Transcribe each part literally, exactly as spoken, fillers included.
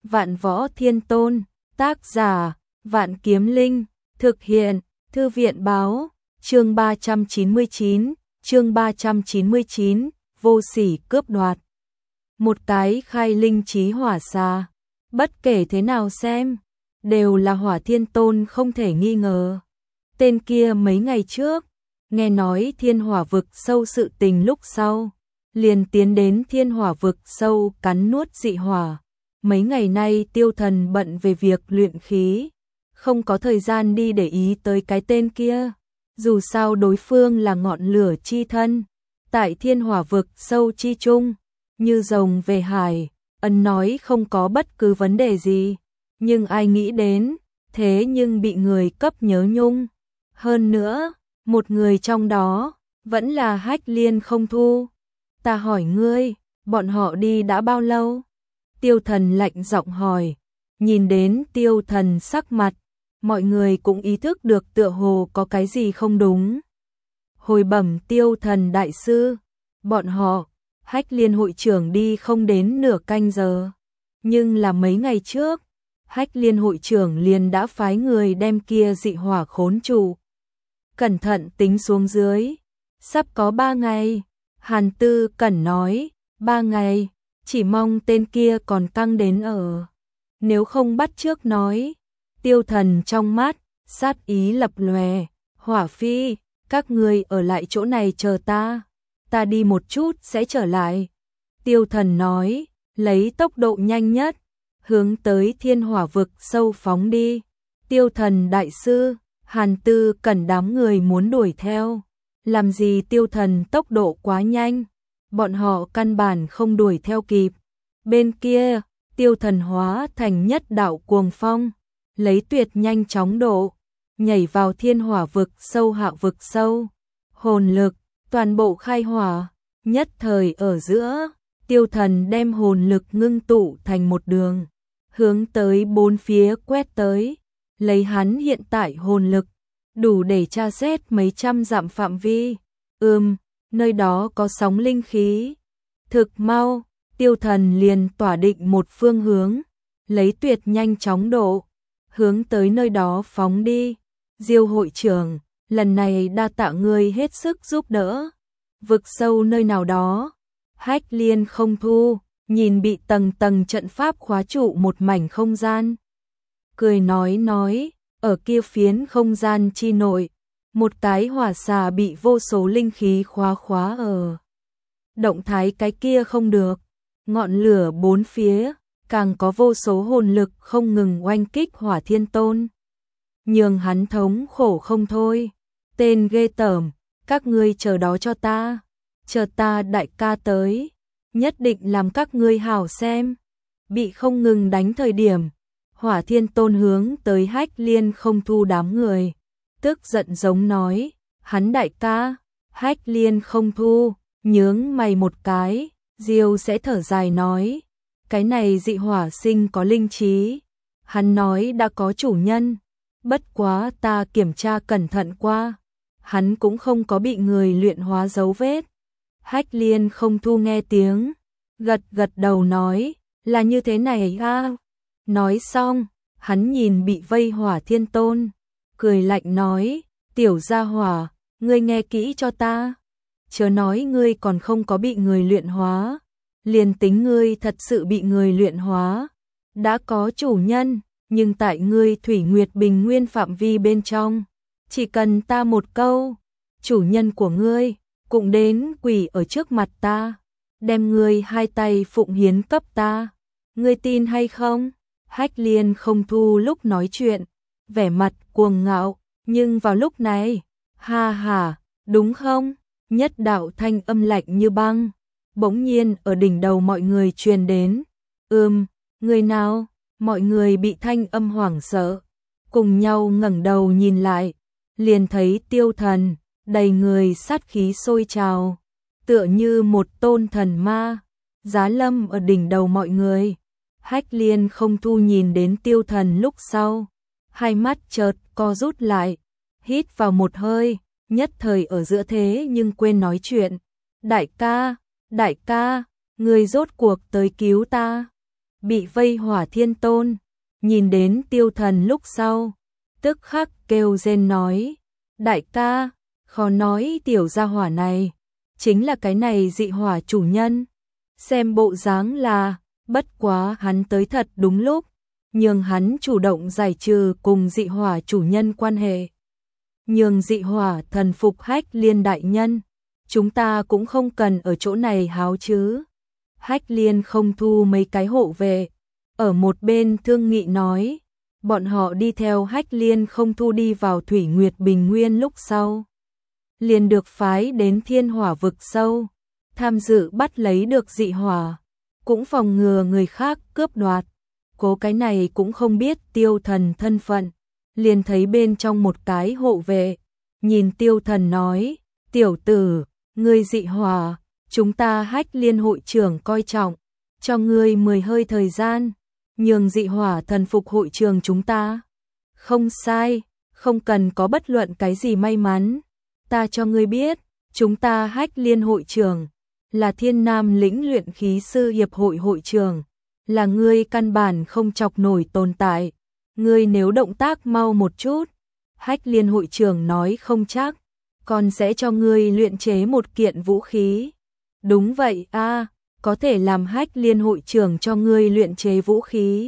Vạn Võ Thiên Tôn, tác giả, Vạn Kiếm Linh, thực hiện, Thư viện báo, chương ba trăm chín mươi chín, chương ba trăm chín mươi chín, vô sỉ cướp đoạt. Một cái khai linh trí hỏa xà, bất kể thế nào xem, đều là Hỏa Thiên Tôn không thể nghi ngờ. Tên kia mấy ngày trước, nghe nói thiên hỏa vực sâu sự tình lúc sau, liền tiến đến thiên hỏa vực sâu cắn nuốt dị hỏa. Mấy ngày nay Tiêu Thần bận về việc luyện khí, không có thời gian đi để ý tới cái tên kia. Dù sao đối phương là ngọn lửa chi thân, tại thiên hỏa vực sâu chi chung, như rồng về hải, ân nói không có bất cứ vấn đề gì. Nhưng ai nghĩ đến, thế nhưng bị người cấp nhớ nhung. Hơn nữa, một người trong đó, vẫn là Hách Liên không thu. Ta hỏi ngươi, bọn họ đi đã bao lâu? Tiêu Thần lạnh giọng hỏi. Nhìn đến Tiêu Thần sắc mặt, mọi người cũng ý thức được tựa hồ có cái gì không đúng. Hồi bẩm Tiêu Thần đại sư, bọn họ, Hách Liên hội trưởng đi không đến nửa canh giờ. Nhưng là mấy ngày trước, Hách Liên hội trưởng liền đã phái người đem kia dị hỏa khốn trụ. Cẩn thận tính xuống dưới, sắp có ba ngày. Hàn Tư Cẩn nói, ba ngày, chỉ mong tên kia còn căng đến ở. Nếu không bắt trước nói. Tiêu Thần trong mắt, sát ý lập lòe. Hỏa Phi, các ngươi ở lại chỗ này chờ ta. Ta đi một chút sẽ trở lại. Tiêu Thần nói, lấy tốc độ nhanh nhất, hướng tới thiên hỏa vực sâu phóng đi. Tiêu Thần đại sư, Hàn Tư Cẩn đám người muốn đuổi theo. Làm gì Tiêu Thần tốc độ quá nhanh, bọn họ căn bản không đuổi theo kịp. Bên kia, Tiêu Thần hóa thành nhất đạo cuồng phong, lấy tuyệt nhanh chóng độ, nhảy vào thiên hỏa vực sâu hạ vực sâu. Hồn lực, toàn bộ khai hỏa, nhất thời ở giữa, Tiêu Thần đem hồn lực ngưng tụ thành một đường, hướng tới bốn phía quét tới, lấy hắn hiện tại hồn lực, đủ để tra xét mấy trăm dặm phạm vi. Ừm, nơi đó có sóng linh khí. Thực mau, Tiêu Thần liền tỏa định một phương hướng, lấy tuyệt nhanh chóng độ, hướng tới nơi đó phóng đi. Diêu hội trưởng, lần này đa tạ ngươi hết sức giúp đỡ. Vực sâu nơi nào đó, Hách Liên không thu, nhìn bị tầng tầng trận pháp khóa trụ một mảnh không gian. Cười nói nói, ở kia phiến không gian chi nội, một cái hỏa xà bị vô số linh khí khóa khóa ở. Động thái cái kia không được, ngọn lửa bốn phía, càng có vô số hồn lực không ngừng oanh kích Hỏa Thiên Tôn. Nhường hắn thống khổ không thôi. Tên ghê tởm, các ngươi chờ đó cho ta, chờ ta đại ca tới, nhất định làm các ngươi hảo xem. Bị không ngừng đánh thời điểm, Hỏa Thiên Tôn hướng tới Hách Liên không thu đám người, tức giận giống nói, hắn đại ca. Hách Liên không thu, nhướng mày một cái, Diêu sẽ thở dài nói, cái này dị hỏa sinh có linh trí, hắn nói đã có chủ nhân, bất quá ta kiểm tra cẩn thận qua, hắn cũng không có bị người luyện hóa dấu vết. Hách Liên không thu nghe tiếng, gật gật đầu nói, là như thế này a. Nói xong, hắn nhìn bị vây Hỏa Thiên Tôn, cười lạnh nói, tiểu gia hỏa, ngươi nghe kỹ cho ta, chớ nói ngươi còn không có bị người luyện hóa, liền tính ngươi thật sự bị người luyện hóa, đã có chủ nhân, nhưng tại ngươi Thủy Nguyệt Bình Nguyên phạm vi bên trong, chỉ cần ta một câu, chủ nhân của ngươi cũng đến quỳ ở trước mặt ta, đem ngươi hai tay phụng hiến cấp ta, ngươi tin hay không? Hách Liên không thu lúc nói chuyện, vẻ mặt cuồng ngạo, nhưng vào lúc này, ha ha, đúng không? Nhất đạo thanh âm lạnh như băng, bỗng nhiên ở đỉnh đầu mọi người truyền đến. Ừm, người nào? Mọi người bị thanh âm hoảng sợ, cùng nhau ngẩng đầu nhìn lại, liền thấy Tiêu Thần, đầy người sát khí sôi trào, tựa như một tôn thần ma, giá lâm ở đỉnh đầu mọi người. Hách Liên không thu nhìn đến Tiêu Thần lúc sau, hai mắt chợt co rút lại, hít vào một hơi, nhất thời ở giữa thế nhưng quên nói chuyện. Đại ca, đại ca, ngươi rốt cuộc tới cứu ta. bị vây Hỏa Thiên Tôn, nhìn đến Tiêu Thần lúc sau, tức khắc kêu rên nói, đại ca, khó nói tiểu gia hỏa này, chính là cái này dị hỏa chủ nhân, xem bộ dáng là, bất quá hắn tới thật đúng lúc, nhường hắn chủ động giải trừ cùng dị hỏa chủ nhân quan hệ. Nhường dị hỏa thần phục Hách Liên đại nhân, chúng ta cũng không cần ở chỗ này háo chứ. Hách Liên không thu mấy cái hộ vệ, ở một bên thương nghị nói, bọn họ đi theo Hách Liên không thu đi vào Thủy Nguyệt Bình Nguyên lúc sau. Liền được phái đến Thiên Hỏa vực sâu, tham dự bắt lấy được dị hỏa, cũng phòng ngừa người khác cướp đoạt. Cố cái này cũng không biết Tiêu Thần thân phận, liền thấy bên trong một cái hộ vệ, nhìn Tiêu Thần nói, tiểu tử, ngươi dị hỏa, chúng ta Hách Liên hội trưởng coi trọng, cho ngươi mười hơi thời gian, nhường dị hỏa thần phục hội trường chúng ta. Không sai, không cần có bất luận cái gì may mắn, ta cho ngươi biết, chúng ta Hách Liên hội trưởng, là Thiên Nam lĩnh luyện khí sư hiệp hội hội trưởng, là ngươi căn bản không chọc nổi tồn tại, ngươi nếu động tác mau một chút, Hách Liên hội trưởng nói không chắc, còn sẽ cho ngươi luyện chế một kiện vũ khí. Đúng vậy a, có thể làm Hách Liên hội trưởng cho ngươi luyện chế vũ khí.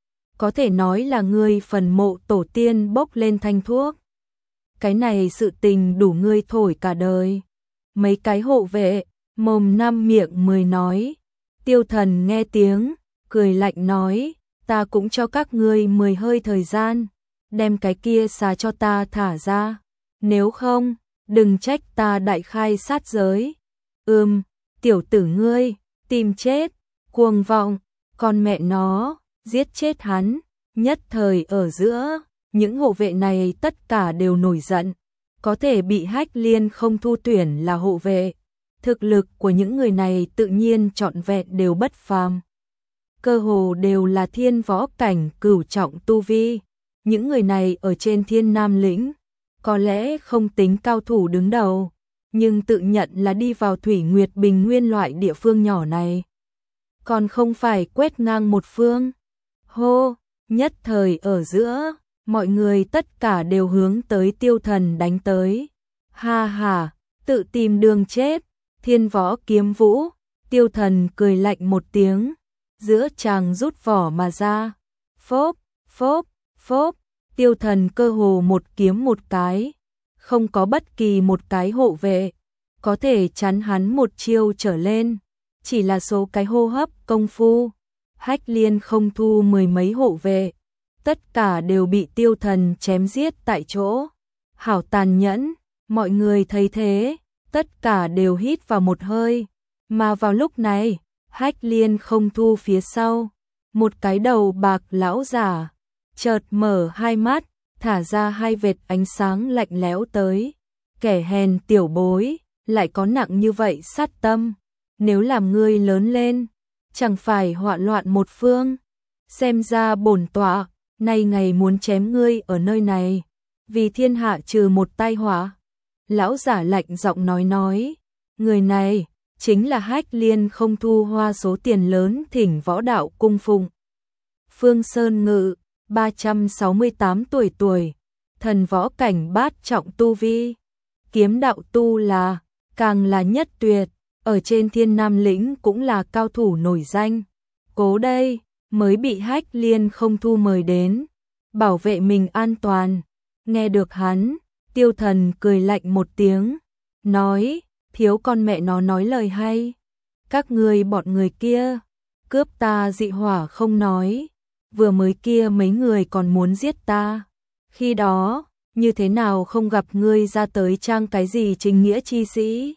Có thể nói là ngươi phần mộ tổ tiên bốc lên thanh thuốc. Cái này sự tình đủ ngươi thổi cả đời. Mấy cái hộ vệ, mồm năm miệng mười nói. Tiêu Thần nghe tiếng, cười lạnh nói, ta cũng cho các ngươi mười hơi thời gian, đem cái kia xà cho ta thả ra. Nếu không, đừng trách ta đại khai sát giới. Ừm, tiểu tử ngươi, tìm chết, cuồng vọng, con mẹ nó, giết chết hắn. Nhất thời ở giữa, những hộ vệ này tất cả đều nổi giận, có thể bị Hách Liên không thu tuyển là hộ vệ. Thực lực của những người này tự nhiên trọn vẹn đều bất phàm. Cơ hồ đều là thiên võ cảnh cửu trọng tu vi. Những người này ở trên Thiên Nam lĩnh, có lẽ không tính cao thủ đứng đầu, nhưng tự nhận là đi vào Thủy Nguyệt Bình Nguyên loại địa phương nhỏ này. Còn không phải quét ngang một phương. Hô, nhất thời ở giữa, mọi người tất cả đều hướng tới Tiêu Thần đánh tới. Ha ha, tự tìm đường chết, thiên võ kiếm vũ. Tiêu Thần cười lạnh một tiếng, giữa chàng rút vỏ mà ra. Phốp, phốp, phốp, Tiêu Thần cơ hồ một kiếm một cái, không có bất kỳ một cái hộ vệ có thể chắn hắn một chiêu trở lên, chỉ là số cái hô hấp công phu, Hách Liên không thu mười mấy hộ vệ, tất cả đều bị Tiêu Thần chém giết tại chỗ. Hảo tàn nhẫn, mọi người thấy thế, tất cả đều hít vào một hơi, mà vào lúc này, Hách Liên không thu phía sau, một cái đầu bạc lão giả chợt mở hai mắt, thả ra hai vệt ánh sáng lạnh lẽo tới. Kẻ hèn tiểu bối, lại có nặng như vậy sát tâm, nếu làm ngươi lớn lên, chẳng phải hoạn loạn một phương. Xem ra bổn tọa, nay ngày muốn chém ngươi ở nơi này, vì thiên hạ trừ một tai họa. Lão giả lạnh giọng nói nói, người này chính là Hách Liên không thu hoa số tiền lớn thỉnh võ đạo cung phụng. Phương Sơn Ngự, ba trăm sáu mươi tám tuổi tuổi, thần võ cảnh bát trọng tu vi, kiếm đạo tu là, càng là nhất tuyệt, ở trên Thiên Nam lĩnh cũng là cao thủ nổi danh. Cố đây, mới bị Hách Liên không thu mời đến, bảo vệ mình an toàn. Nghe được hắn, Tiêu Thần cười lạnh một tiếng, nói, thiếu con mẹ nó nói lời hay. Các ngươi bọn người kia, cướp ta dị hỏa không nói, vừa mới kia mấy người còn muốn giết ta. Khi đó, như thế nào không gặp ngươi ra tới trang cái gì chính nghĩa chi sĩ.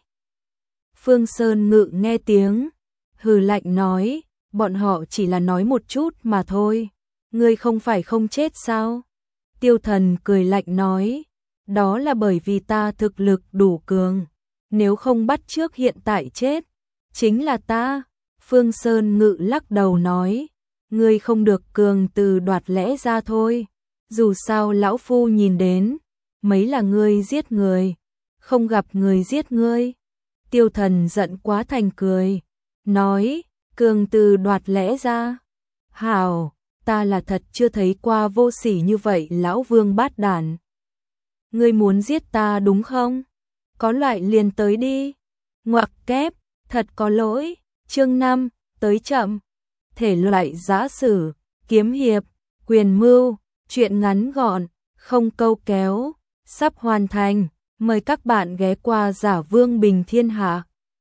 Phương Sơn Ngự nghe tiếng, hừ lạnh nói, bọn họ chỉ là nói một chút mà thôi, ngươi không phải không chết sao? Tiêu Thần cười lạnh nói, đó là bởi vì ta thực lực đủ cường, nếu không bắt trước hiện tại chết, chính là ta. Phương Sơn Ngự lắc đầu nói, ngươi không được cường từ đoạt lẽ ra thôi, dù sao lão phu nhìn đến, mấy là ngươi giết người, không gặp người giết ngươi. Tiêu Thần giận quá thành cười, nói, cường từ đoạt lẽ ra, Hảo, ta là thật chưa thấy qua vô sỉ như vậy lão vương bát đản. Ngươi muốn giết ta đúng không? Có loại liền tới đi. Ngoặc kép, thật có lỗi. Chương năm, tới chậm. Thể loại giã sử, kiếm hiệp, quyền mưu, truyện ngắn gọn, không câu kéo, sắp hoàn thành. Mời các bạn ghé qua Giả Vương Bình Thiên Hạ.